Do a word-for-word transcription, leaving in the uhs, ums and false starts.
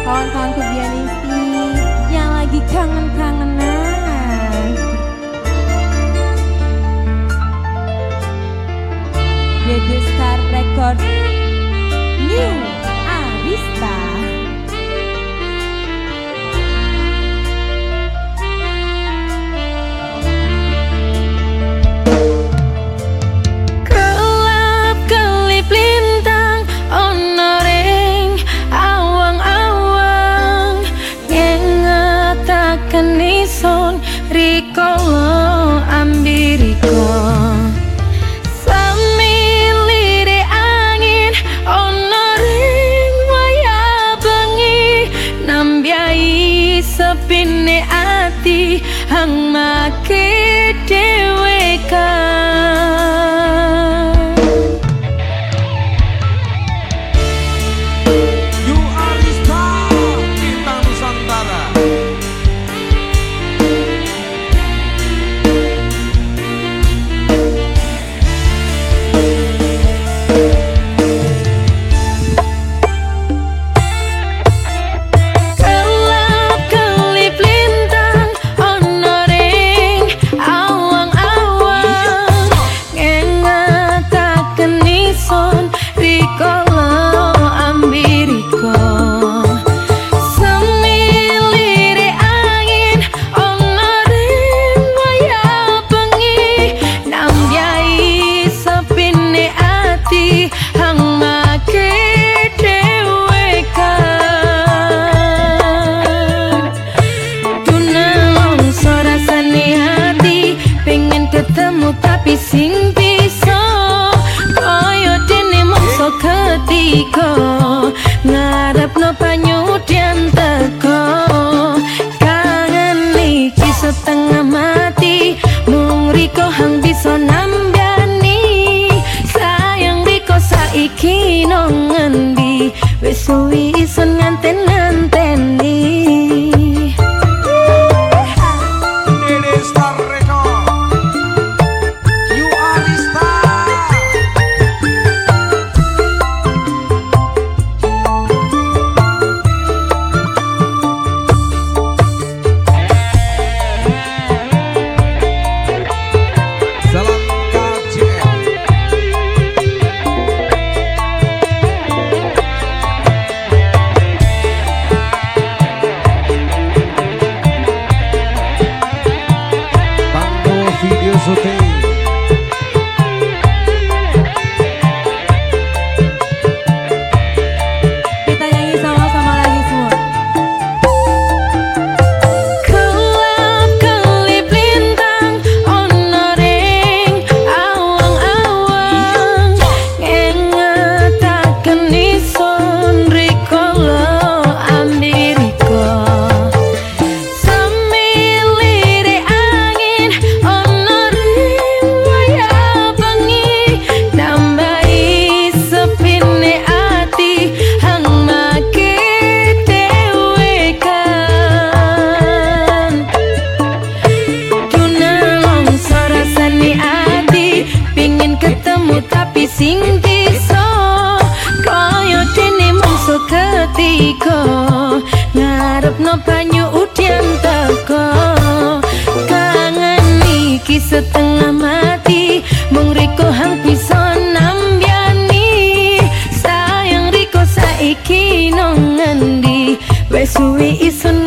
kawan-kawanku Bianisti yang lagi kangen-kangenan. The Star Record New Arista. Kenison rikolo ambiriko samilire angin ono ring waya bengi nambiai sepine ati hang make dhewe kan. You are the star bintang Nusantara. Ketemu tapi sing bisa koyo dene mongso ketika ngarepno banyu dian teko kangen iki setengah mati mung riko hang bisa nambani sayang riko saiki nang ngendi wis suwi ison nganten-nganteni. Video syuting kita nyanyi sama-sama lagi semua. Kelap kelip lintang ono ring awang-awang ngengetaken ison rikolo ambiriko samilire angin ono ring waya bengi nambahi sepine ati hang make dhewe kan tunang sorasane ati pingin ketemu tapi sing bisa koyo dene mongso ketika ngarepno banyu udian teko kangen iki setengah mati mung riko hang bisa nambiani sayang riko saiki nang ngendi wis suwi ison